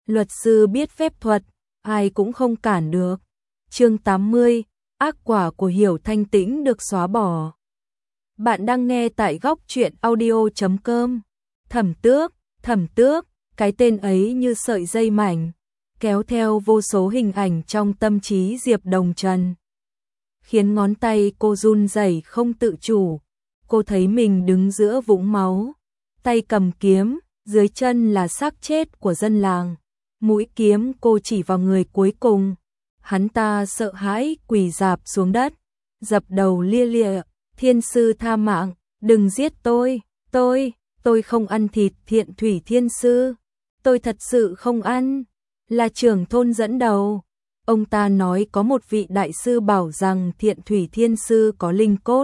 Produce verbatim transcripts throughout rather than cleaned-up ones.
luật sư biết phép thuật, ai cũng không cản được. Chương tám mươi, ác quả của Hiểu Thanh Tĩnh được xóa bỏ. Bạn đang nghe tại góc truyện audio chấm com. Thẩm Tước, Thẩm Tước, cái tên ấy như sợi dây mảnh, kéo theo vô số hình ảnh trong tâm trí Diệp Đồng Trần, khiến ngón tay cô run rẩy không tự chủ. Cô thấy mình đứng giữa vũng máu, tay cầm kiếm, dưới chân là xác chết của dân làng. Mũi kiếm cô chỉ vào người cuối cùng. Hắn ta sợ hãi quỳ rạp xuống đất, dập đầu lia lịa, thiên sư tha mạng, đừng giết tôi, tôi, tôi không ăn thịt Thiện Thủy thiên sư, tôi thật sự không ăn, là trưởng thôn dẫn đầu. Ông ta nói có một vị đại sư bảo rằng Thiện Thủy thiên sư có linh cốt,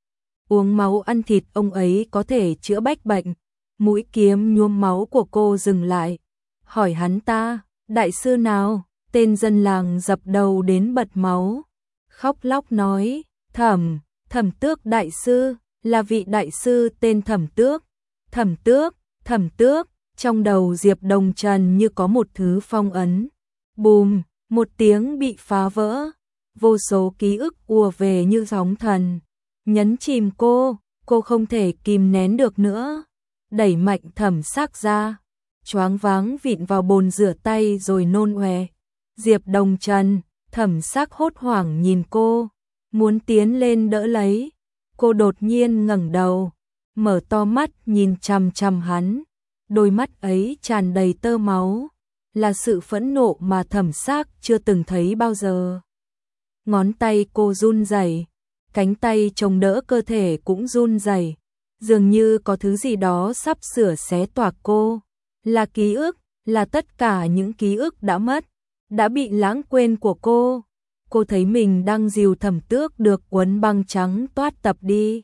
uống máu ăn thịt ông ấy có thể chữa bách bệnh. Mũi kiếm nhuốm máu của cô dừng lại, hỏi hắn ta, đại sư nào? Tên dân làng dập đầu đến bật máu, khóc lóc nói, Thẩm, Thẩm Tước đại sư, là vị đại sư tên Thẩm Tước. Thẩm Tước, Thẩm Tước, trong đầu Diệp Đồng Trần như có một thứ phong ấn. Bùm, một tiếng bị phá vỡ, vô số ký ức ùa về như sóng thần, nhấn chìm cô, cô không thể kìm nén được nữa, đẩy mạnh Thẩm Sắc ra, choáng váng vịn vào bồn rửa tay rồi nôn ọe. Diệp Đồng Trần, Thẩm Sắc hốt hoảng nhìn cô, muốn tiến lên đỡ lấy. Cô đột nhiên ngẩng đầu, mở to mắt nhìn chằm chằm hắn, đôi mắt ấy tràn đầy tơ máu, là sự phẫn nộ mà Thẩm Sắc chưa từng thấy bao giờ. Ngón tay cô run rẩy, cánh tay chống đỡ cơ thể cũng run rẩy, dường như có thứ gì đó sắp sửa xé toạc cô, là ký ức, là tất cả những ký ức đã mất, đã bị lãng quên của cô. Cô thấy mình đang dìu Thẩm Tước được quấn băng trắng toát tập đi.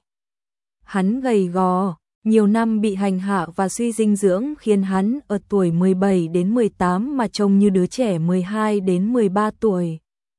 Hắn gầy gò, nhiều năm bị hành hạ và suy dinh dưỡng khiến hắn ở tuổi mười bảy đến mười tám mà trông như đứa trẻ mười hai đến mười ba tuổi.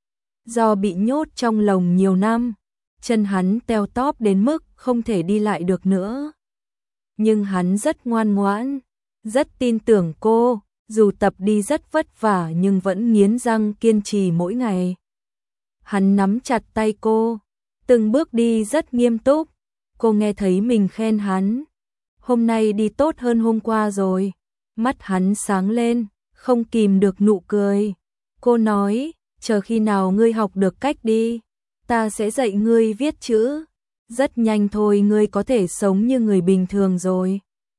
Do bị nhốt trong lồng nhiều năm, chân hắn teo tóp đến mức không thể đi lại được nữa. Nhưng hắn rất ngoan ngoãn, rất tin tưởng cô, dù tập đi rất vất vả nhưng vẫn nghiến răng kiên trì mỗi ngày. Hắn nắm chặt tay cô, từng bước đi rất nghiêm túc. Cô nghe thấy mình khen hắn, hôm nay đi tốt hơn hôm qua rồi. Mắt hắn sáng lên, không kìm được nụ cười. Cô nói, chờ khi nào ngươi học được cách đi, ta sẽ dạy ngươi viết chữ. Rất nhanh thôi ngươi có thể sống như người bình thường rồi.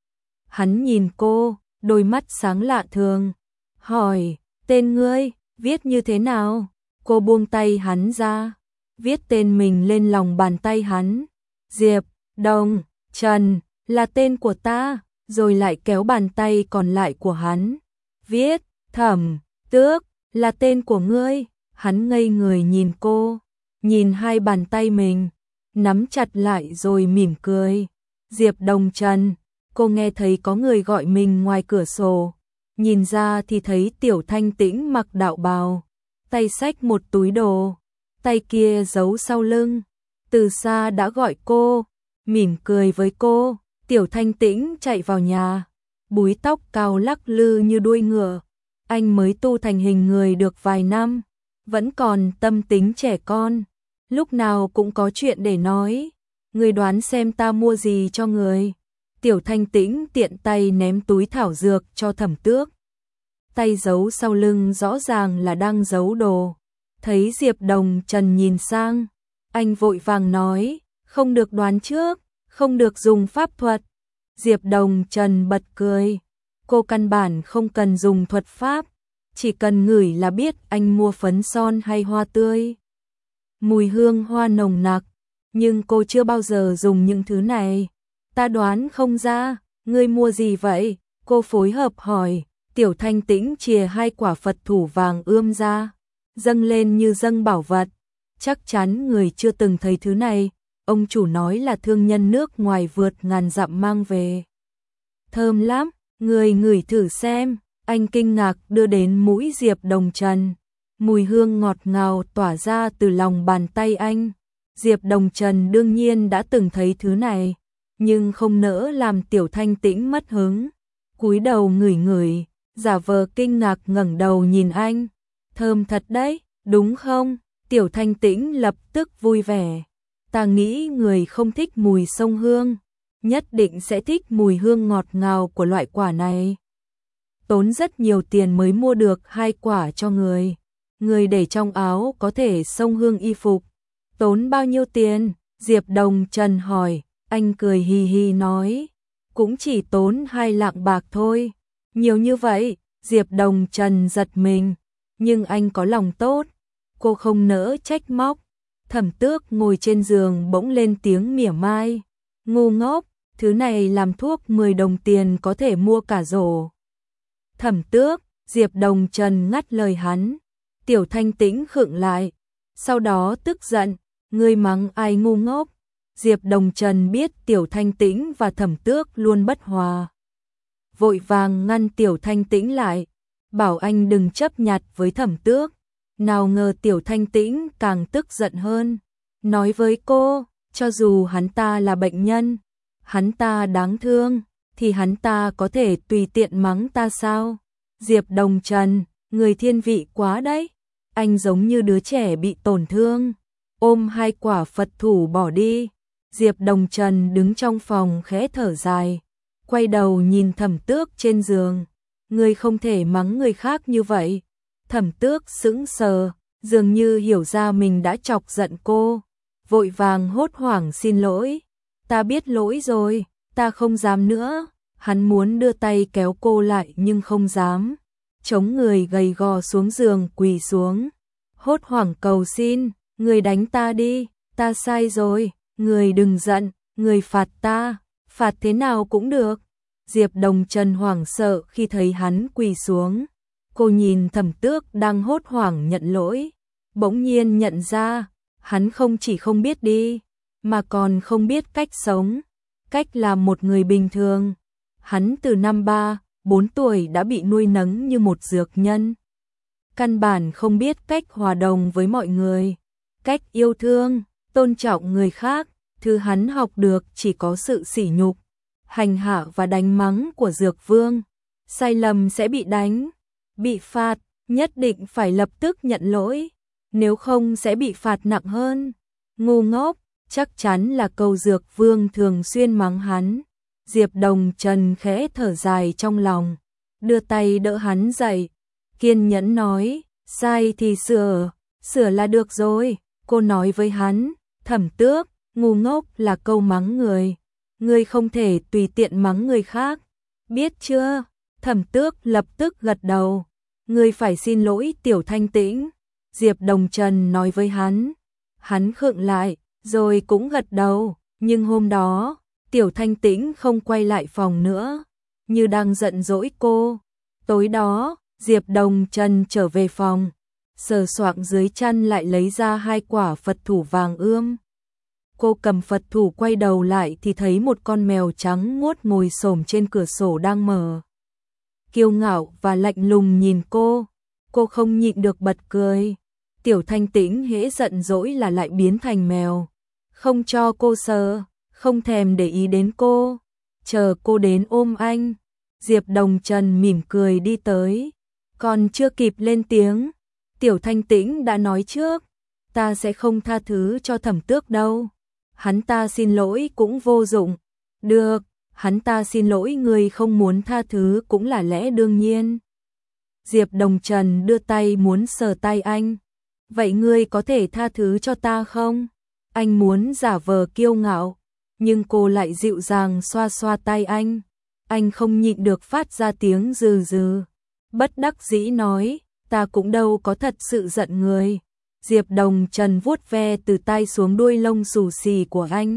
Hắn nhìn cô, đôi mắt sáng lạ thường, hỏi, tên ngươi, viết như thế nào? Cô buông tay hắn ra, viết tên mình lên lòng bàn tay hắn. Diệp Đồng Trần là tên của ta, rồi lại kéo bàn tay còn lại của hắn. Viết, Thẩm Tước là tên của ngươi. Hắn ngây người nhìn cô, nhìn hai bàn tay mình, nắm chặt lại rồi mỉm cười. Diệp Đồng Trần, cô nghe thấy có người gọi mình ngoài cửa sổ, nhìn ra thì thấy Tiểu Thanh Tĩnh mặc đạo bào, tay xách một túi đồ, tay kia giấu sau lưng, từ xa đã gọi cô, mỉm cười với cô. Tiểu Thanh Tĩnh chạy vào nhà, búi tóc cao lắc lư như đuôi ngựa, anh mới tu thành hình người được vài năm, vẫn còn tâm tính trẻ con, lúc nào cũng có chuyện để nói. Người đoán xem ta mua gì cho người? Tiểu Thanh Tĩnh tiện tay ném túi thảo dược cho Thẩm Tước. Tay giấu sau lưng rõ ràng là đang giấu đồ. Thấy Diệp Đồng Trần nhìn sang, anh vội vàng nói, không được đoán trước, không được dùng pháp thuật. Diệp Đồng Trần bật cười, cô căn bản không cần dùng thuật pháp, chỉ cần ngửi là biết anh mua phấn son hay hoa tươi. Mùi hương hoa nồng nặc, nhưng cô chưa bao giờ dùng những thứ này. Ta đoán không ra, ngươi mua gì vậy? Cô phối hợp hỏi. Tiểu Thanh Tĩnh chìa hai quả Phật thủ vàng ươm ra, dâng lên như dâng bảo vật. Chắc chắn người chưa từng thấy thứ này, ông chủ nói là thương nhân nước ngoài vượt ngàn dặm mang về. Thơm lắm, người ngửi thử xem. Anh kinh ngạc đưa đến mũi Diệp Đồng Trần, mùi hương ngọt ngào tỏa ra từ lòng bàn tay anh. Diệp Đồng Trần đương nhiên đã từng thấy thứ này, nhưng không nỡ làm Tiểu Thanh Tĩnh mất hứng, cúi đầu ngửi ngửi, giả vờ kinh ngạc ngẩng đầu nhìn anh. Thơm thật đấy, đúng không? Tiểu Thanh Tĩnh lập tức vui vẻ. Ta nghĩ người không thích mùi sông hương, nhất định sẽ thích mùi hương ngọt ngào của loại quả này. Tốn rất nhiều tiền mới mua được hai quả cho người. Người để trong áo có thể xông hương y phục. Tốn bao nhiêu tiền? Diệp Đồng Trần hỏi. Anh cười hì hì nói. Cũng chỉ tốn hai lạng bạc thôi. Nhiều như vậy, Diệp Đồng Trần giật mình. Nhưng anh có lòng tốt. Cô không nỡ trách móc. Thẩm Tước ngồi trên giường bỗng lên tiếng mỉa mai. Ngu ngốc, thứ này làm thuốc mười đồng tiền có thể mua cả rổ. Thẩm Tước, Diệp Đồng Trần ngắt lời hắn. Tiểu Thanh Tĩnh khựng lại. Sau đó tức giận, ngươi mắng ai ngu ngốc. Diệp Đồng Trần biết Tiểu Thanh Tĩnh và Thẩm Tước luôn bất hòa. Vội vàng ngăn Tiểu Thanh Tĩnh lại, bảo anh đừng chấp nhặt với Thẩm Tước. Nào ngờ Tiểu Thanh Tĩnh càng tức giận hơn. Nói với cô, cho dù hắn ta là bệnh nhân, hắn ta đáng thương, thì hắn ta có thể tùy tiện mắng ta sao? Diệp Đồng Trần, người thiên vị quá đấy. Anh giống như đứa trẻ bị tổn thương. Ôm hai quả Phật thủ bỏ đi. Diệp Đồng Trần đứng trong phòng khẽ thở dài. Quay đầu nhìn Thẩm Tước trên giường. Người không thể mắng người khác như vậy. Thẩm Tước sững sờ, dường như hiểu ra mình đã chọc giận cô. Vội vàng hốt hoảng xin lỗi. Ta biết lỗi rồi, ta không dám nữa. Hắn muốn đưa tay kéo cô lại nhưng không dám. Chống người gầy gò xuống giường quỳ xuống. Hốt hoảng cầu xin, người đánh ta đi, ta sai rồi, người đừng giận, người phạt ta, phạt thế nào cũng được. Diệp Đồng Trần hoảng sợ khi thấy hắn quỳ xuống. Cô nhìn Thẩm Tước đang hốt hoảng nhận lỗi. Bỗng nhiên nhận ra, hắn không chỉ không biết đi, mà còn không biết cách sống, cách làm một người bình thường. Hắn từ năm ba, bốn tuổi đã bị nuôi nấng như một dược nhân. Căn bản không biết cách hòa đồng với mọi người, cách yêu thương, tôn trọng người khác. Thứ hắn học được chỉ có sự sỉ nhục, hành hạ và đánh mắng của dược vương. Sai lầm sẽ bị đánh, bị phạt, nhất định phải lập tức nhận lỗi, nếu không sẽ bị phạt nặng hơn. Ngu ngốc, chắc chắn là câu dược vương thường xuyên mắng hắn. Diệp Đồng Trần khẽ thở dài trong lòng, đưa tay đỡ hắn dậy, kiên nhẫn nói, sai thì sửa, sửa là được rồi. Cô nói với hắn, Thẩm Tước, ngu ngốc là câu mắng người, người không thể tùy tiện mắng người khác, biết chưa? Thẩm Tước lập tức gật đầu, người phải xin lỗi Tiểu Thanh Tĩnh. Diệp Đồng Trần nói với hắn, hắn khựng lại, rồi cũng gật đầu, nhưng hôm đó, Tiểu Thanh Tĩnh không quay lại phòng nữa, như đang giận dỗi cô. Tối đó, Diệp Đồng Trần trở về phòng, sờ soạng dưới chăn lại lấy ra hai quả Phật thủ vàng ươm. Cô cầm Phật thủ quay đầu lại thì thấy một con mèo trắng muốt ngồi xổm trên cửa sổ đang mở. Kiêu ngạo và lạnh lùng nhìn cô, cô không nhịn được bật cười. Tiểu Thanh Tĩnh hễ giận dỗi là lại biến thành mèo, không cho cô sờ, không thèm để ý đến cô, chờ cô đến ôm anh. Diệp Đồng Trần mỉm cười đi tới, còn chưa kịp lên tiếng, Tiểu Thanh Tĩnh đã nói trước, ta sẽ không tha thứ cho Thẩm Tước đâu. Hắn ta xin lỗi cũng vô dụng. Được, hắn ta xin lỗi người không muốn tha thứ cũng là lẽ đương nhiên. Diệp Đồng Trần đưa tay muốn sờ tay anh. Vậy ngươi có thể tha thứ cho ta không? Anh muốn giả vờ kiêu ngạo, nhưng cô lại dịu dàng xoa xoa tay anh. Anh không nhịn được phát ra tiếng rừ rừ. Bất đắc dĩ nói, ta cũng đâu có thật sự giận người. Diệp Đồng Trần vuốt ve từ tai xuống đuôi lông xù xì của anh.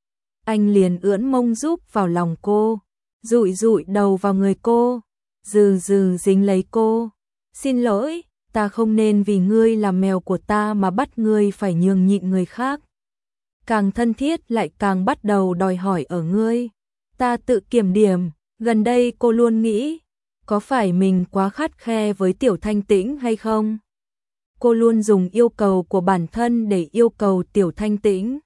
Anh liền ưỡn mông giúp vào lòng cô, dụi dụi đầu vào người cô, dừ dừ dính lấy cô. Xin lỗi, ta không nên vì ngươi là mèo của ta mà bắt ngươi phải nhường nhịn người khác. Càng thân thiết lại càng bắt đầu đòi hỏi ở ngươi. Ta tự kiểm điểm, gần đây cô luôn nghĩ, có phải mình quá khắt khe với Tiểu Thanh Tĩnh hay không? Cô luôn dùng yêu cầu của bản thân để yêu cầu Tiểu Thanh Tĩnh.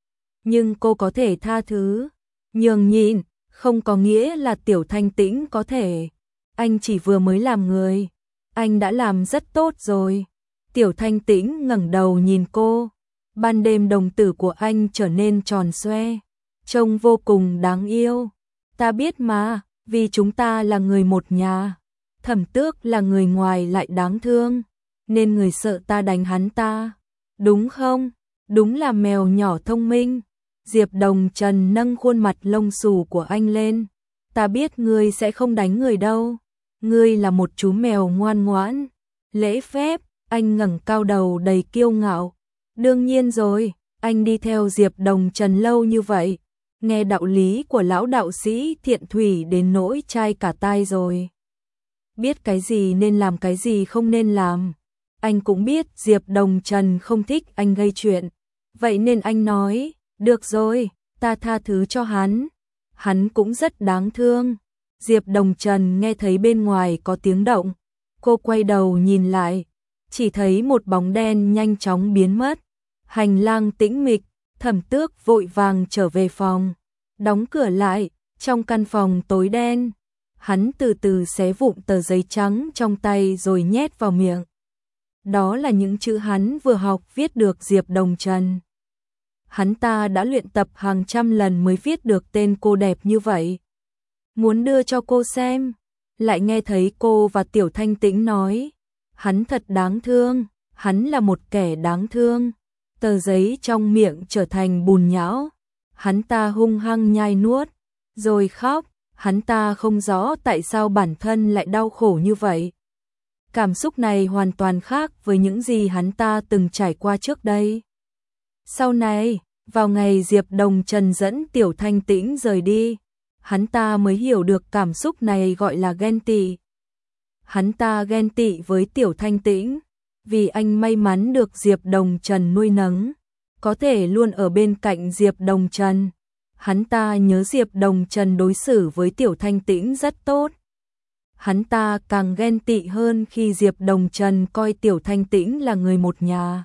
Nhưng cô có thể tha thứ, nhường nhịn, không có nghĩa là Tiểu Thanh Tĩnh có thể. anh chỉ vừa mới làm người, anh đã làm rất tốt rồi. Tiểu Thanh Tĩnh ngẩng đầu nhìn cô, ban đêm đồng tử của anh trở nên tròn xoe, trông vô cùng đáng yêu. Ta biết mà, vì chúng ta là người một nhà. Thẩm Tước là người ngoài lại đáng thương, nên người sợ ta đánh hắn ta. Đúng không? Đúng là mèo nhỏ thông minh. Diệp Đồng Trần nâng khuôn mặt lông xù của anh lên. Ta biết ngươi sẽ không đánh người đâu. Ngươi là một chú mèo ngoan ngoãn. Lễ phép, anh ngẩng cao đầu đầy kiêu ngạo. Đương nhiên rồi, anh đi theo Diệp Đồng Trần lâu như vậy. Nghe đạo lý của lão đạo sĩ Thiện Thủy đến nỗi chai cả tai rồi. Biết cái gì nên làm, cái gì không nên làm. Anh cũng biết Diệp Đồng Trần không thích anh gây chuyện. Vậy nên anh nói, được rồi, ta tha thứ cho hắn. Hắn cũng rất đáng thương. Diệp Đồng Trần nghe thấy bên ngoài có tiếng động. Cô quay đầu nhìn lại, chỉ thấy một bóng đen nhanh chóng biến mất. Hành lang tĩnh mịch, Thẩm Tước vội vàng trở về phòng. Đóng cửa lại, trong căn phòng tối đen. Hắn từ từ xé vụn tờ giấy trắng trong tay rồi nhét vào miệng. Đó là những chữ hắn vừa học viết được Diệp Đồng Trần. Hắn ta đã luyện tập hàng trăm lần mới viết được tên cô đẹp như vậy. Muốn đưa cho cô xem, lại nghe thấy cô và Tiểu Thanh Tĩnh nói. Hắn thật đáng thương, hắn là một kẻ đáng thương. Tờ giấy trong miệng trở thành bùn nhão. Hắn ta hung hăng nhai nuốt, rồi khóc. Hắn ta không rõ tại sao bản thân lại đau khổ như vậy. Cảm xúc này hoàn toàn khác với những gì hắn ta từng trải qua trước đây. Sau này, vào ngày Diệp Đồng Trần dẫn Tiểu Thanh Tĩnh rời đi, hắn ta mới hiểu được cảm xúc này gọi là ghen tị. Hắn ta ghen tị với Tiểu Thanh Tĩnh, vì anh may mắn được Diệp Đồng Trần nuôi nấng, có thể luôn ở bên cạnh Diệp Đồng Trần. Hắn ta nhớ Diệp Đồng Trần đối xử với Tiểu Thanh Tĩnh rất tốt. Hắn ta càng ghen tị hơn khi Diệp Đồng Trần coi Tiểu Thanh Tĩnh là người một nhà,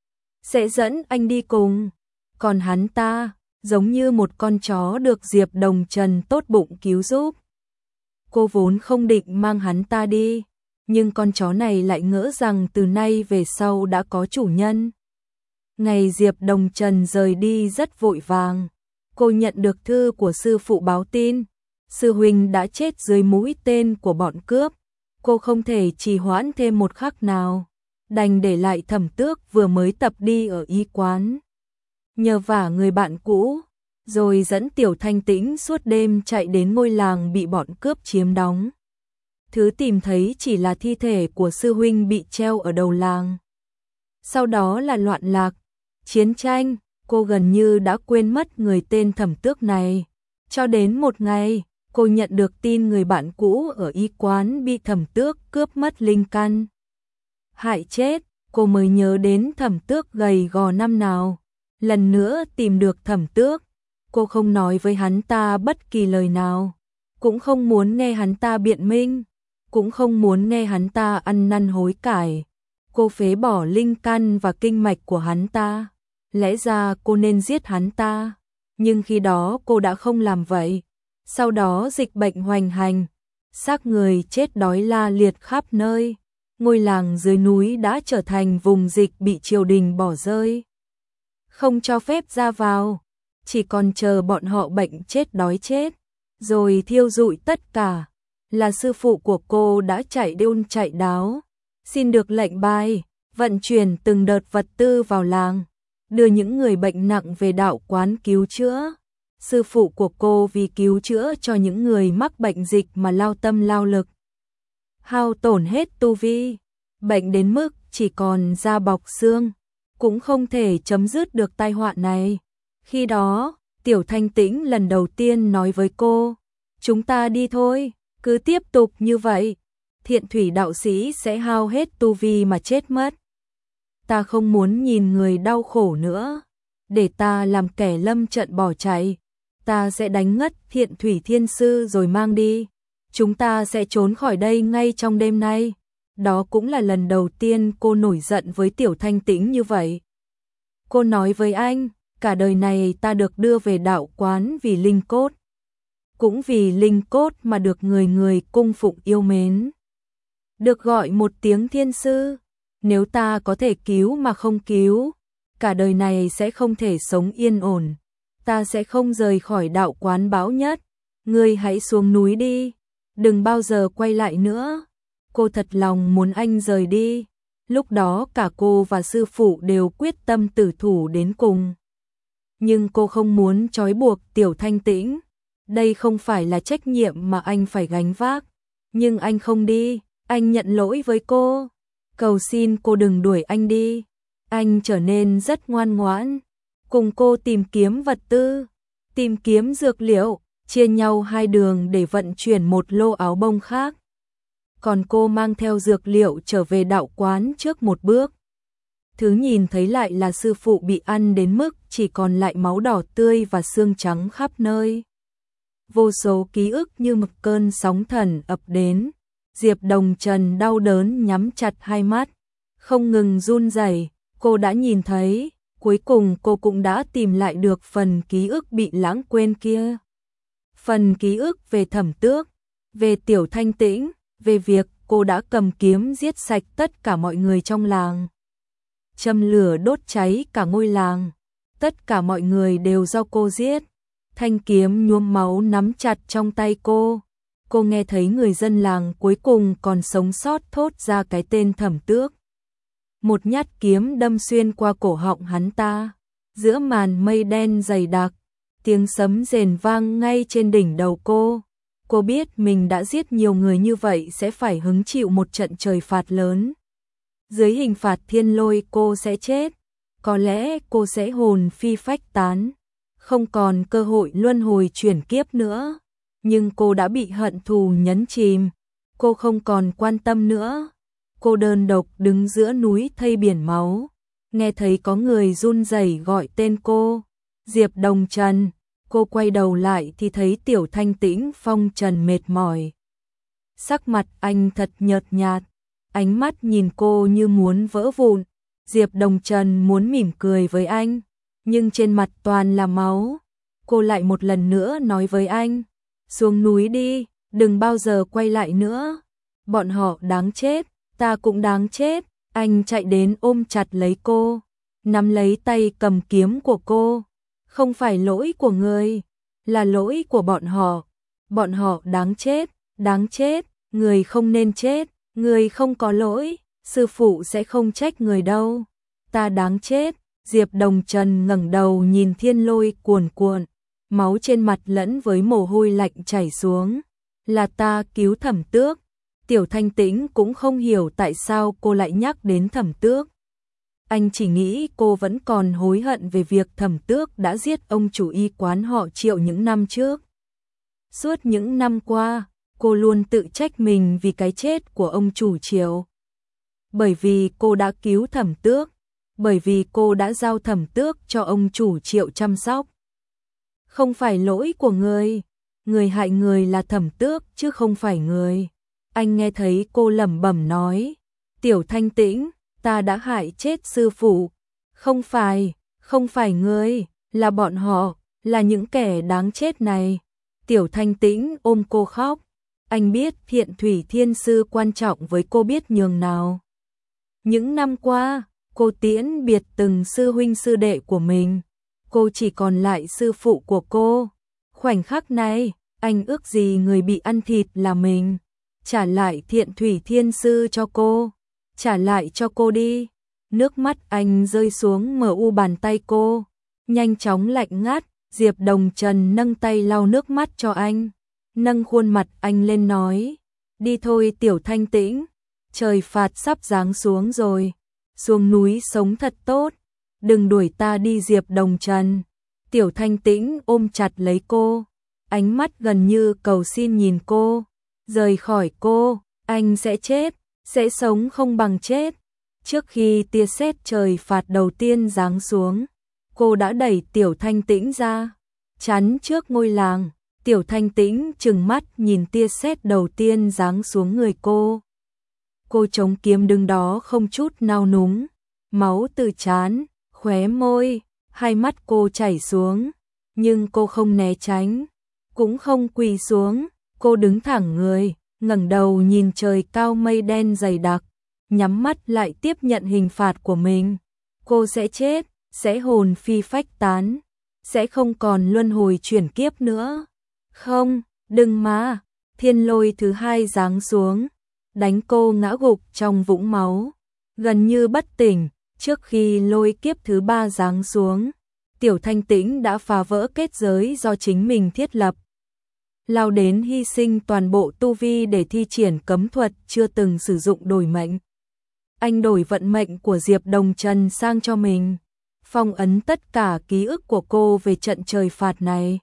sẽ dẫn anh đi cùng. Còn hắn ta, giống như một con chó được Diệp Đồng Trần tốt bụng cứu giúp. Cô vốn không định mang hắn ta đi, nhưng con chó này lại ngỡ rằng từ nay về sau đã có chủ nhân. Ngày Diệp Đồng Trần rời đi rất vội vàng. Cô nhận được thư của sư phụ báo tin, sư huynh đã chết dưới mũi tên của bọn cướp. Cô không thể trì hoãn thêm một khắc nào, đành để lại Thẩm Tước vừa mới tập đi ở y quán. Nhờ vả người bạn cũ, rồi dẫn Tiểu Thanh Tĩnh suốt đêm chạy đến ngôi làng bị bọn cướp chiếm đóng. Thứ tìm thấy chỉ là thi thể của sư huynh bị treo ở đầu làng. Sau đó là loạn lạc, chiến tranh. Cô gần như đã quên mất người tên Thẩm Tước này. Cho đến một ngày, cô nhận được tin người bạn cũ ở y quán bị Thẩm Tước cướp mất linh căn, hại chết. Cô mới nhớ đến Thẩm Tước gầy gò năm nào. Lần nữa tìm được Thẩm Tước, cô không nói với hắn ta bất kỳ lời nào, cũng không muốn nghe hắn ta biện minh, cũng không muốn nghe hắn ta ăn năn hối cải. Cô phế bỏ linh căn và kinh mạch của hắn ta. Lẽ ra cô nên giết hắn ta, nhưng khi đó cô đã không làm vậy. Sau đó dịch bệnh hoành hành, xác người chết đói la liệt khắp nơi. Ngôi làng dưới núi đã trở thành vùng dịch bị triều đình bỏ rơi, không cho phép ra vào, chỉ còn chờ bọn họ bệnh chết đói chết, rồi thiêu rụi tất cả. Là sư phụ của cô đã chạy đôn chạy đáo, xin được lệnh bài, vận chuyển từng đợt vật tư vào làng, đưa những người bệnh nặng về đạo quán cứu chữa. Sư phụ của cô vì cứu chữa cho những người mắc bệnh dịch mà lao tâm lao lực, hao tổn hết tu vi, bệnh đến mức chỉ còn da bọc xương, cũng không thể chấm dứt được tai họa này. Khi đó, Tiểu Thanh Tĩnh lần đầu tiên nói với cô, chúng ta đi thôi, cứ tiếp tục như vậy, Thiện Thủy đạo sĩ sẽ hao hết tu vi mà chết mất. Ta không muốn nhìn người đau khổ nữa, để ta làm kẻ lâm trận bỏ chạy. Ta sẽ đánh ngất Thiện Thủy thiên sư rồi mang đi. Chúng ta sẽ trốn khỏi đây ngay trong đêm nay. Đó cũng là lần đầu tiên cô nổi giận với Tiểu Thanh Tĩnh như vậy. Cô nói với anh, cả đời này ta được đưa về đạo quán vì linh cốt cũng vì linh cốt mà được người người cung phụng yêu mến. Được gọi một tiếng thiên sư, nếu ta có thể cứu mà không cứu, cả đời này sẽ không thể sống yên ổn, ta sẽ không rời khỏi đạo quán Bão Nhất, ngươi hãy xuống núi đi, đừng bao giờ quay lại nữa. Cô thật lòng muốn anh rời đi, lúc đó cả cô và sư phụ đều quyết tâm tử thủ đến cùng. Nhưng cô không muốn trói buộc Tiểu Thanh Tĩnh, đây không phải là trách nhiệm mà anh phải gánh vác, nhưng anh không đi, anh nhận lỗi với cô, cầu xin cô đừng đuổi anh đi. Anh trở nên rất ngoan ngoãn, cùng cô tìm kiếm vật tư, tìm kiếm dược liệu, chia nhau hai đường để vận chuyển một lô áo bông khác. Còn cô mang theo dược liệu trở về đạo quán trước một bước. Thứ nhìn thấy lại là sư phụ bị ăn đến mức chỉ còn lại máu đỏ tươi và xương trắng khắp nơi. Vô số ký ức như một cơn sóng thần ập đến. Diệp Đồng Trần đau đớn nhắm chặt hai mắt, không ngừng run rẩy. Cô đã nhìn thấy, cuối cùng cô cũng đã tìm lại được phần ký ức bị lãng quên kia. Phần ký ức về Thẩm Tước, về Tiểu Thanh Tĩnh, về việc cô đã cầm kiếm giết sạch tất cả mọi người trong làng. Châm lửa đốt cháy cả ngôi làng, tất cả mọi người đều do cô giết. Thanh kiếm nhuốm máu nắm chặt trong tay cô. Cô nghe thấy người dân làng cuối cùng còn sống sót thốt ra cái tên Thẩm Tước. Một nhát kiếm đâm xuyên qua cổ họng hắn ta, giữa màn mây đen dày đặc, tiếng sấm rền vang ngay trên đỉnh đầu cô. Cô biết mình đã giết nhiều người như vậy sẽ phải hứng chịu một trận trời phạt lớn. Dưới hình phạt thiên lôi cô sẽ chết, có lẽ cô sẽ hồn phi phách tán, không còn cơ hội luân hồi chuyển kiếp nữa. Nhưng cô đã bị hận thù nhấn chìm, cô không còn quan tâm nữa. Cô đơn độc đứng giữa núi thây biển máu, nghe thấy có người run rẩy gọi tên cô, Diệp Đồng Trần. Cô quay đầu lại thì thấy Tiểu Thanh Tĩnh phong trần mệt mỏi. Sắc mặt anh thật nhợt nhạt, ánh mắt nhìn cô như muốn vỡ vụn. Diệp Đồng Trần muốn mỉm cười với anh, nhưng trên mặt toàn là máu. Cô lại một lần nữa nói với anh, xuống núi đi, đừng bao giờ quay lại nữa. Bọn họ đáng chết, ta cũng đáng chết. Anh chạy đến ôm chặt lấy cô, nắm lấy tay cầm kiếm của cô. Không phải lỗi của người, là lỗi của bọn họ. Bọn họ đáng chết, đáng chết, người không nên chết, người không có lỗi, sư phụ sẽ không trách người đâu. Ta đáng chết. Diệp Đồng Trần ngẩng đầu nhìn thiên lôi cuồn cuộn, máu trên mặt lẫn với mồ hôi lạnh chảy xuống. Là ta cứu Thẩm Tước. Tiểu Thanh Tĩnh cũng không hiểu tại sao cô lại nhắc đến Thẩm Tước. Anh chỉ nghĩ cô vẫn còn hối hận về việc Thẩm Tước đã giết ông chủ y quán họ Triệu những năm trước. Suốt những năm qua, cô luôn tự trách mình vì cái chết của ông chủ Triệu. Bởi vì cô đã cứu Thẩm Tước, bởi vì cô đã giao Thẩm Tước cho ông chủ Triệu chăm sóc. Không phải lỗi của người, người hại người là Thẩm Tước chứ không phải người. Anh nghe thấy cô lẩm bẩm nói, Tiểu Thanh Tĩnh, ta đã hại chết sư phụ. Không phải, không phải ngươi, là bọn họ, là những kẻ đáng chết này. Tiểu Thanh Tĩnh ôm cô khóc. Anh biết Thiện Thủy Thiên Sư quan trọng với cô biết nhường nào. Những năm qua, cô tiễn biệt từng sư huynh sư đệ của mình. Cô chỉ còn lại sư phụ của cô. Khoảnh khắc này, anh ước gì người bị ăn thịt là mình. Trả lại Thiện Thủy Thiên Sư cho cô. Trả lại cho cô đi. Nước mắt anh rơi xuống mờ u bàn tay cô, nhanh chóng lạnh ngắt. Diệp Đồng Trần nâng tay lau nước mắt cho anh, nâng khuôn mặt anh lên nói, đi thôi Tiểu Thanh Tĩnh, trời phạt sắp giáng xuống rồi, xuống núi sống thật tốt, đừng đuổi ta đi. Diệp Đồng Trần. Tiểu Thanh Tĩnh ôm chặt lấy cô, ánh mắt gần như cầu xin nhìn cô, rời khỏi cô, anh sẽ chết, sẽ sống không bằng chết. Trước khi tia sét trời phạt đầu tiên giáng xuống, cô đã đẩy Tiểu Thanh Tĩnh ra, chắn trước ngôi làng. Tiểu Thanh Tĩnh trừng mắt nhìn tia sét đầu tiên giáng xuống người cô. Cô chống kiếm đứng đó không chút nao núng, máu từ trán, khóe môi, hai mắt cô chảy xuống, nhưng cô không né tránh. cũng không quỳ xuống, cô đứng thẳng người, ngẩng đầu nhìn trời cao mây đen dày đặc, nhắm mắt lại tiếp nhận hình phạt của mình. Cô sẽ chết, sẽ hồn phi phách tán, sẽ không còn luân hồi chuyển kiếp nữa. Không, đừng mà. Thiên lôi thứ hai giáng xuống, đánh cô ngã gục trong vũng máu, gần như bất tỉnh. Trước khi lôi kiếp thứ ba giáng xuống, Tiểu Thanh Tĩnh đã phá vỡ kết giới do chính mình thiết lập, lao đến hy sinh toàn bộ tu vi để thi triển cấm thuật chưa từng sử dụng đổi mệnh. Anh đổi vận mệnh của Diệp Đồng Trần sang cho mình, phong ấn tất cả ký ức của cô về trận trời phạt này.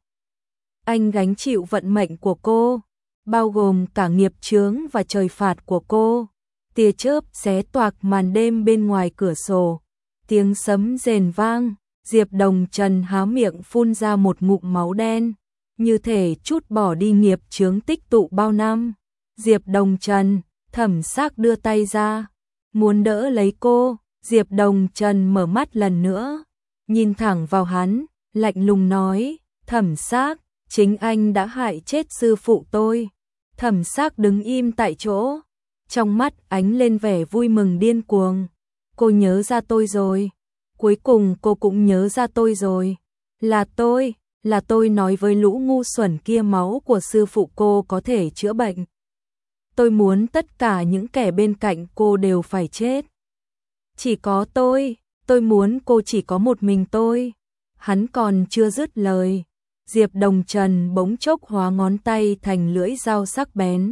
Anh gánh chịu vận mệnh của cô, bao gồm cả nghiệp chướng và trời phạt của cô. Tia chớp xé toạc màn đêm bên ngoài cửa sổ, tiếng sấm rền vang, Diệp Đồng Trần há miệng phun ra một ngụm máu đen, như thể trút bỏ đi nghiệp chướng tích tụ bao năm. Diệp Đồng Trần, Thẩm Sắc đưa tay ra, muốn đỡ lấy cô. Diệp Đồng Trần mở mắt lần nữa, nhìn thẳng vào hắn, lạnh lùng nói, Thẩm Sắc, chính anh đã hại chết sư phụ tôi. Thẩm Sắc đứng im tại chỗ, trong mắt ánh lên vẻ vui mừng điên cuồng. Cô nhớ ra tôi rồi, cuối cùng cô cũng nhớ ra tôi rồi. Là tôi, là tôi nói với lũ ngu xuẩn kia máu của sư phụ cô có thể chữa bệnh. Tôi muốn tất cả những kẻ bên cạnh cô đều phải chết. Chỉ có tôi, tôi muốn cô chỉ có một mình tôi. Hắn còn chưa dứt lời, Diệp Đồng Trần bỗng chốc hóa ngón tay thành lưỡi dao sắc bén,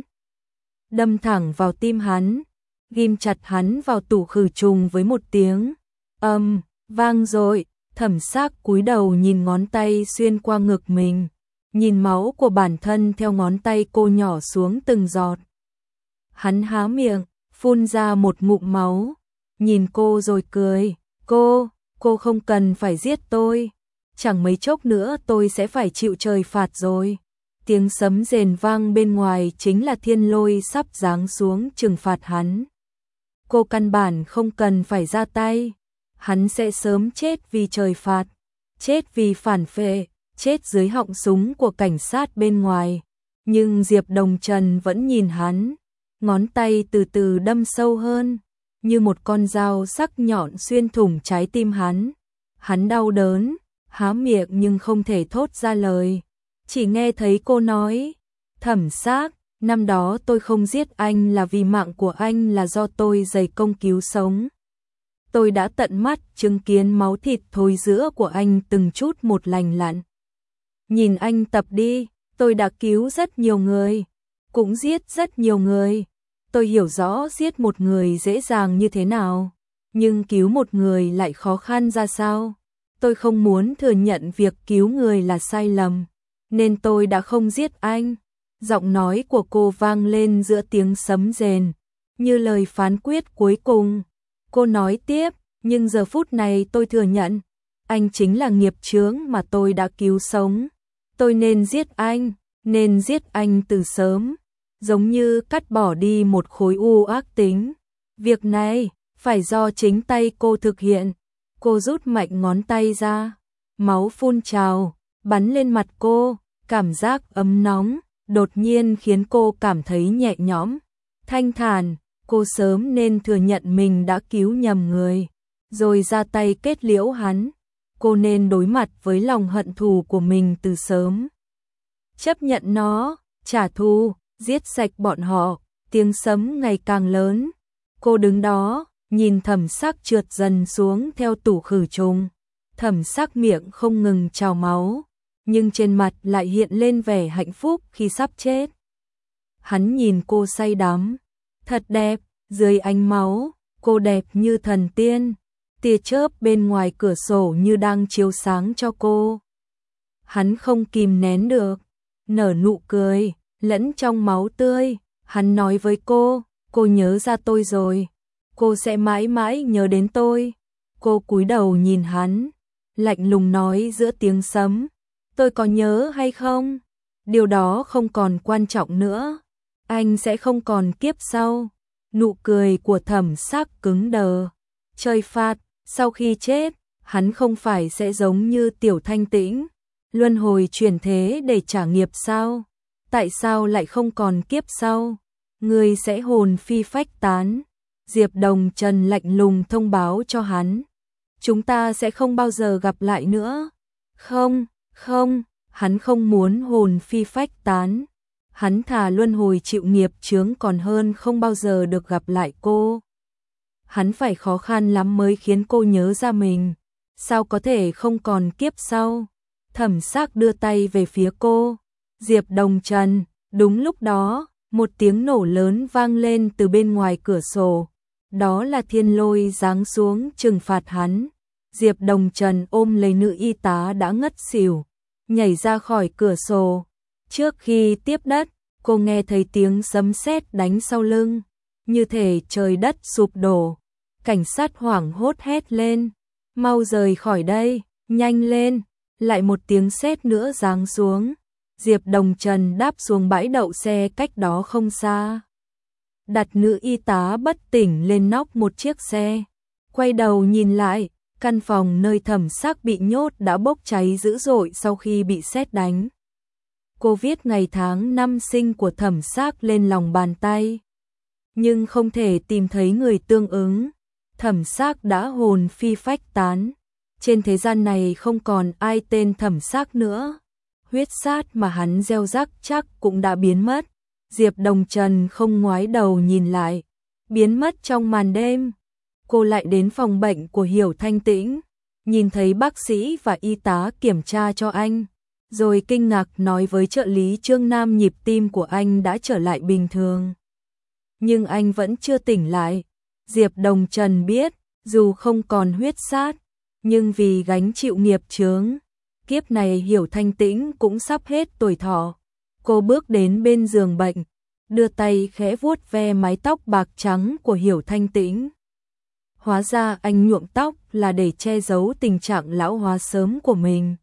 đâm thẳng vào tim hắn, ghim chặt hắn vào tủ khử trùng với một tiếng âm vang dội. Thẩm Sắc cúi đầu nhìn ngón tay xuyên qua ngực mình, nhìn máu của bản thân theo ngón tay cô nhỏ xuống từng giọt. Hắn há miệng, phun ra một ngụm máu, nhìn cô rồi cười, cô, cô không cần phải giết tôi, chẳng mấy chốc nữa tôi sẽ phải chịu trời phạt rồi. Tiếng sấm rền vang bên ngoài chính là thiên lôi sắp giáng xuống trừng phạt hắn. Cô căn bản không cần phải ra tay, hắn sẽ sớm chết vì trời phạt, chết vì phản phệ, chết dưới họng súng của cảnh sát bên ngoài. Nhưng Diệp Đồng Trần vẫn nhìn hắn, ngón tay từ từ đâm sâu hơn, như một con dao sắc nhọn xuyên thủng trái tim hắn. Hắn đau đớn, há miệng nhưng không thể thốt ra lời, chỉ nghe thấy cô nói, Thẩm Sắc, năm đó tôi không giết anh là vì mạng của anh là do tôi dày công cứu sống. Tôi đã tận mắt chứng kiến máu thịt thối rữa của anh từng chút một lành lặn. Nhìn anh tập đi, tôi đã cứu rất nhiều người, cũng giết rất nhiều người. Tôi hiểu rõ giết một người dễ dàng như thế nào, nhưng cứu một người lại khó khăn ra sao. Tôi không muốn thừa nhận việc cứu người là sai lầm, nên tôi đã không giết anh. Giọng nói của cô vang lên giữa tiếng sấm rền, như lời phán quyết cuối cùng. Cô nói tiếp, nhưng giờ phút này tôi thừa nhận, anh chính là nghiệp chướng mà tôi đã cứu sống. Tôi nên giết anh, nên giết anh từ sớm, giống như cắt bỏ đi một khối u ác tính. Việc này phải do chính tay cô thực hiện. Cô rút mạnh ngón tay ra, máu phun trào, bắn lên mặt cô, cảm giác ấm nóng, đột nhiên khiến cô cảm thấy nhẹ nhõm, thanh thản. Cô sớm nên thừa nhận mình đã cứu nhầm người, rồi ra tay kết liễu hắn. Cô nên đối mặt với lòng hận thù của mình từ sớm. Chấp nhận nó, trả thù, giết sạch bọn họ. Tiếng sấm ngày càng lớn. Cô đứng đó, nhìn Thẩm Sắc trượt dần xuống theo tủ khử trùng. Thẩm Sắc miệng không ngừng trào máu, nhưng trên mặt lại hiện lên vẻ hạnh phúc khi sắp chết. Hắn nhìn cô say đắm. Thật đẹp, dưới ánh máu, cô đẹp như thần tiên. Tia chớp bên ngoài cửa sổ như đang chiếu sáng cho cô. Hắn không kìm nén được, nở nụ cười, lẫn trong máu tươi. Hắn nói với cô, cô nhớ ra tôi rồi, cô sẽ mãi mãi nhớ đến tôi. Cô cúi đầu nhìn hắn, lạnh lùng nói giữa tiếng sấm, tôi có nhớ hay không? Điều đó không còn quan trọng nữa. Anh sẽ không còn kiếp sau. Nụ cười của Thẩm Sắc cứng đờ. Trời phạt, sau khi chết, hắn không phải sẽ giống như Tiểu Thanh Tĩnh, Luân hồi chuyển thế để trả nghiệp sao? Tại sao lại không còn kiếp sau? Ngươi sẽ hồn phi phách tán. Diệp Đồng Trần lạnh lùng thông báo cho hắn. Chúng ta sẽ không bao giờ gặp lại nữa. Không, không, hắn không muốn hồn phi phách tán. Hắn thà luân hồi chịu nghiệp chướng còn hơn không bao giờ được gặp lại cô. Hắn phải khó khăn lắm mới khiến cô nhớ ra mình. Sao có thể không còn kiếp sau? Thẩm Sắc đưa tay về phía cô. Diệp Đồng Trần, đúng lúc đó, một tiếng nổ lớn vang lên từ bên ngoài cửa sổ. Đó là thiên lôi giáng xuống trừng phạt hắn. Diệp Đồng Trần ôm lấy nữ y tá đã ngất xỉu, nhảy ra khỏi cửa sổ. Trước khi tiếp đất, cô nghe thấy tiếng sấm sét đánh sau lưng, như thể trời đất sụp đổ. Cảnh sát hoảng hốt hét lên, mau rời khỏi đây, nhanh lên. Lại một tiếng sét nữa giáng xuống. Diệp Đồng Trần đáp xuống bãi đậu xe cách đó không xa. Đặt nữ y tá bất tỉnh lên nóc một chiếc xe. Quay đầu nhìn lại, căn phòng nơi Thẩm Sắc bị nhốt đã bốc cháy dữ dội sau khi bị sét đánh. Cô viết ngày tháng năm sinh của Thẩm Sắc lên lòng bàn tay, nhưng không thể tìm thấy người tương ứng. Thẩm Sắc đã hồn phi phách tán. Trên thế gian này không còn ai tên Thẩm Sắc nữa. Huyết sát mà hắn gieo rắc chắc cũng đã biến mất. Diệp Đồng Trần không ngoái đầu nhìn lại, biến mất trong màn đêm. Cô lại đến phòng bệnh của Hiểu Thanh Tĩnh, nhìn thấy bác sĩ và y tá kiểm tra cho anh, rồi kinh ngạc nói với trợ lý Trương Nam nhịp tim của anh đã trở lại bình thường. Nhưng anh vẫn chưa tỉnh lại. Diệp Đồng Trần biết, dù không còn huyết sát, nhưng vì gánh chịu nghiệp chướng, kiếp này Hiểu Thanh Tĩnh cũng sắp hết tuổi thọ. Cô bước đến bên giường bệnh, đưa tay khẽ vuốt ve mái tóc bạc trắng của Hiểu Thanh Tĩnh. Hóa ra anh nhuộm tóc là để che giấu tình trạng lão hóa sớm của mình.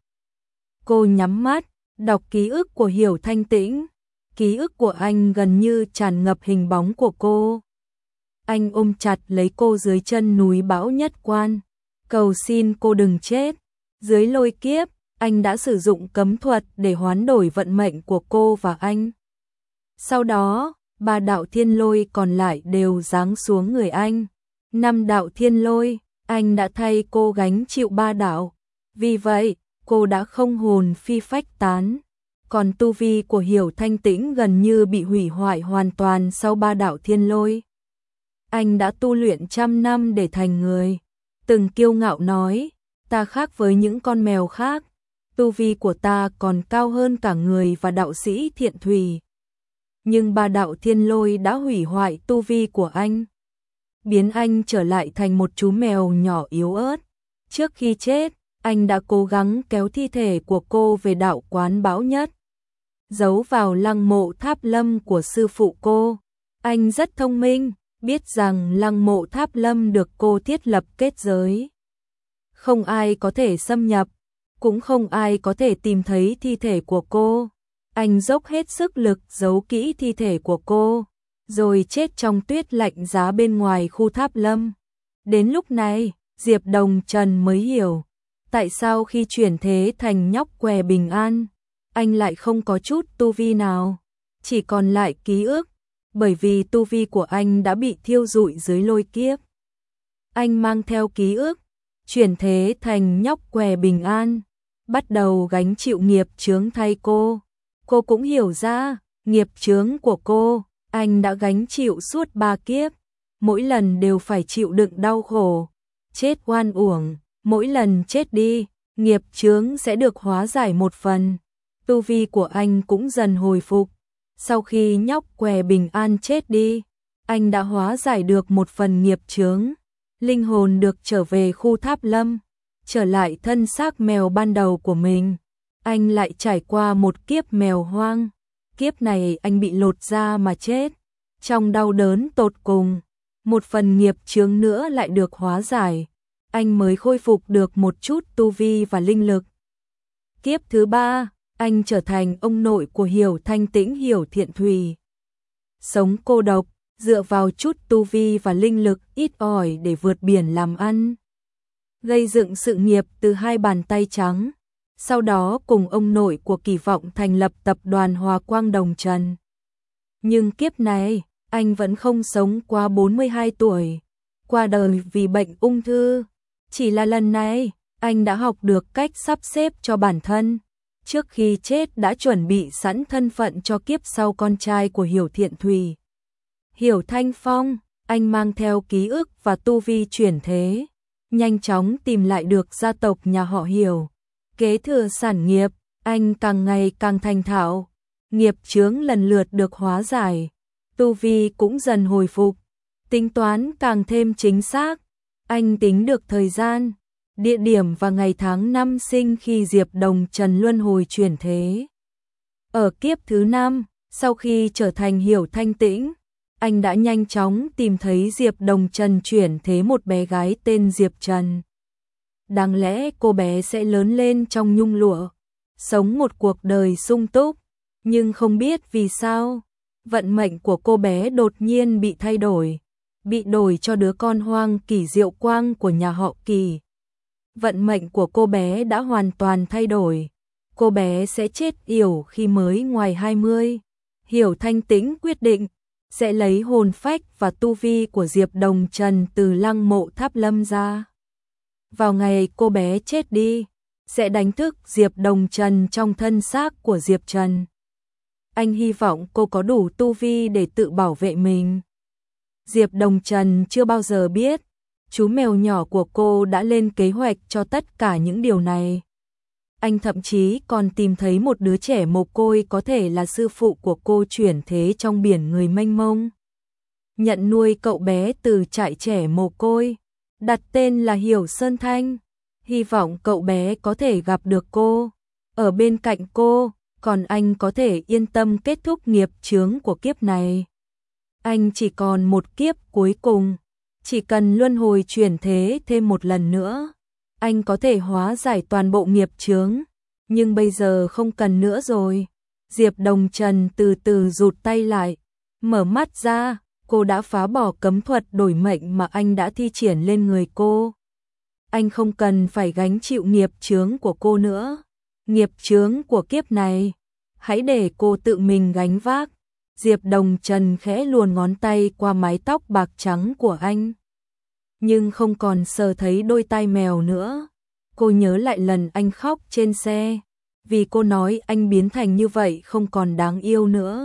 Cô nhắm mắt, đọc ký ức của Hiểu Thanh Tĩnh. Ký ức của anh gần như tràn ngập hình bóng của cô. Anh ôm chặt lấy cô dưới chân núi Bão Nhất Quan, cầu xin cô đừng chết. Dưới lôi kiếp, anh đã sử dụng cấm thuật để hoán đổi vận mệnh của cô và anh. Sau đó, ba đạo thiên lôi còn lại đều giáng xuống người anh. Năm đạo thiên lôi, anh đã thay cô gánh chịu ba đạo. Vì vậy, cô đã không hồn phi phách tán. Còn tu vi của Hiểu Thanh Tĩnh gần như bị hủy hoại hoàn toàn sau ba đạo thiên lôi. Anh đã tu luyện trăm năm để thành người. Từng kiêu ngạo nói, ta khác với những con mèo khác. Tu vi của ta còn cao hơn cả người và đạo sĩ Thiện Thủy. Nhưng ba đạo thiên lôi đã hủy hoại tu vi của anh, biến anh trở lại thành một chú mèo nhỏ yếu ớt. Trước khi chết, anh đã cố gắng kéo thi thể của cô về đạo quán Bão Nhất, giấu vào lăng mộ Tháp Lâm của sư phụ cô. Anh rất thông minh, biết rằng lăng mộ Tháp Lâm được cô thiết lập kết giới. Không ai có thể xâm nhập, cũng không ai có thể tìm thấy thi thể của cô. Anh dốc hết sức lực giấu kỹ thi thể của cô, rồi chết trong tuyết lạnh giá bên ngoài khu Tháp Lâm. Đến lúc này, Diệp Đồng Trần mới hiểu, tại sao khi chuyển thế thành nhóc què bình an, anh lại không có chút tu vi nào, chỉ còn lại ký ức, bởi vì tu vi của anh đã bị thiêu rụi dưới lôi kiếp. Anh mang theo ký ức, chuyển thế thành nhóc què bình an, bắt đầu gánh chịu nghiệp chướng thay cô. Cô cũng hiểu ra, nghiệp chướng của cô, anh đã gánh chịu suốt ba kiếp, mỗi lần đều phải chịu đựng đau khổ, chết oan uổng, mỗi lần chết đi, nghiệp chướng sẽ được hóa giải một phần. Tu vi của anh cũng dần hồi phục. Sau khi nhóc què bình an chết đi, anh đã hóa giải được một phần nghiệp chướng, linh hồn được trở về khu Tháp Lâm, trở lại thân xác mèo ban đầu của mình. Anh lại trải qua một kiếp mèo hoang. Kiếp này anh bị lột da mà chết. Trong đau đớn tột cùng, một phần nghiệp chướng nữa lại được hóa giải. Anh mới khôi phục được một chút tu vi và linh lực. Kiếp thứ ba, anh trở thành ông nội của Hiểu Thanh Tĩnh Hiểu Thiện Thùy. Sống cô độc, dựa vào chút tu vi và linh lực ít ỏi để vượt biển làm ăn. Gây dựng sự nghiệp từ hai bàn tay trắng. sau đó cùng ông nội của Kỳ vọng thành lập tập đoàn Hòa Quang Đồng Trần. Nhưng kiếp này, anh vẫn không sống qua bốn mươi hai tuổi, qua đời vì bệnh ung thư. Chỉ là lần này, anh đã học được cách sắp xếp cho bản thân. Trước khi chết đã chuẩn bị sẵn thân phận cho kiếp sau con trai của Hiểu Thiện Thùy. Hiểu Thanh Phong, anh mang theo ký ức và tu vi chuyển thế, nhanh chóng tìm lại được gia tộc nhà họ Hiểu. Kế thừa sản nghiệp, anh càng ngày càng thành thạo, nghiệp chướng lần lượt được hóa giải, tu vi cũng dần hồi phục, tính toán càng thêm chính xác. Anh tính được thời gian, địa điểm và ngày tháng năm sinh khi Diệp Đồng Trần luân hồi chuyển thế. Ở kiếp thứ năm, sau khi trở thành Hiểu Thanh Tĩnh, anh đã nhanh chóng tìm thấy Diệp Đồng Trần chuyển thế một bé gái tên Diệp Trần. Đáng lẽ cô bé sẽ lớn lên trong nhung lụa, sống một cuộc đời sung túc, nhưng không biết vì sao, vận mệnh của cô bé đột nhiên bị thay đổi, bị đổi cho đứa con Hoang Kỳ Diệu Quang của nhà họ Kỳ. Vận mệnh của cô bé đã hoàn toàn thay đổi, cô bé sẽ chết yểu khi mới ngoài hai mươi. Hiểu Thanh Tĩnh quyết định sẽ lấy hồn phách và tu vi của Diệp Đồng Trần từ lăng mộ Tháp Lâm ra. Vào ngày cô bé chết đi, sẽ đánh thức Diệp Đồng Trần trong thân xác của Diệp Trần. Anh hy vọng cô có đủ tu vi để tự bảo vệ mình. Diệp Đồng Trần chưa bao giờ biết, chú mèo nhỏ của cô đã lên kế hoạch cho tất cả những điều này. Anh thậm chí còn tìm thấy một đứa trẻ mồ côi có thể là sư phụ của cô chuyển thế trong biển người mênh mông. Nhận nuôi cậu bé từ trại trẻ mồ côi, đặt tên là Hiểu Sơn Thanh, hy vọng cậu bé có thể gặp được cô, ở bên cạnh cô, còn anh có thể yên tâm kết thúc nghiệp chướng của kiếp này. Anh chỉ còn một kiếp cuối cùng, chỉ cần luân hồi chuyển thế thêm một lần nữa, anh có thể hóa giải toàn bộ nghiệp chướng, nhưng bây giờ không cần nữa rồi. Diệp Đồng Trần từ từ rụt tay lại, mở mắt ra, cô đã phá bỏ cấm thuật đổi mệnh mà anh đã thi triển lên người cô. Anh không cần phải gánh chịu nghiệp chướng của cô nữa. Nghiệp chướng của kiếp này, hãy để cô tự mình gánh vác. Diệp Đồng Trần khẽ luồn ngón tay qua mái tóc bạc trắng của anh, nhưng không còn sờ thấy đôi tai mèo nữa. Cô nhớ lại lần anh khóc trên xe, vì cô nói anh biến thành như vậy không còn đáng yêu nữa.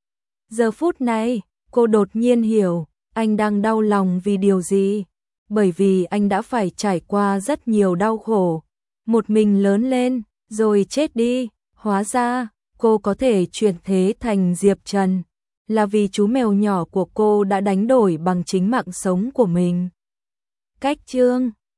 Giờ phút này, cô đột nhiên hiểu, anh đang đau lòng vì điều gì, bởi vì anh đã phải trải qua rất nhiều đau khổ, một mình lớn lên, rồi chết đi. Hóa ra, cô có thể chuyển thế thành Diệp Trần, là vì chú mèo nhỏ của cô đã đánh đổi bằng chính mạng sống của mình. Cách chương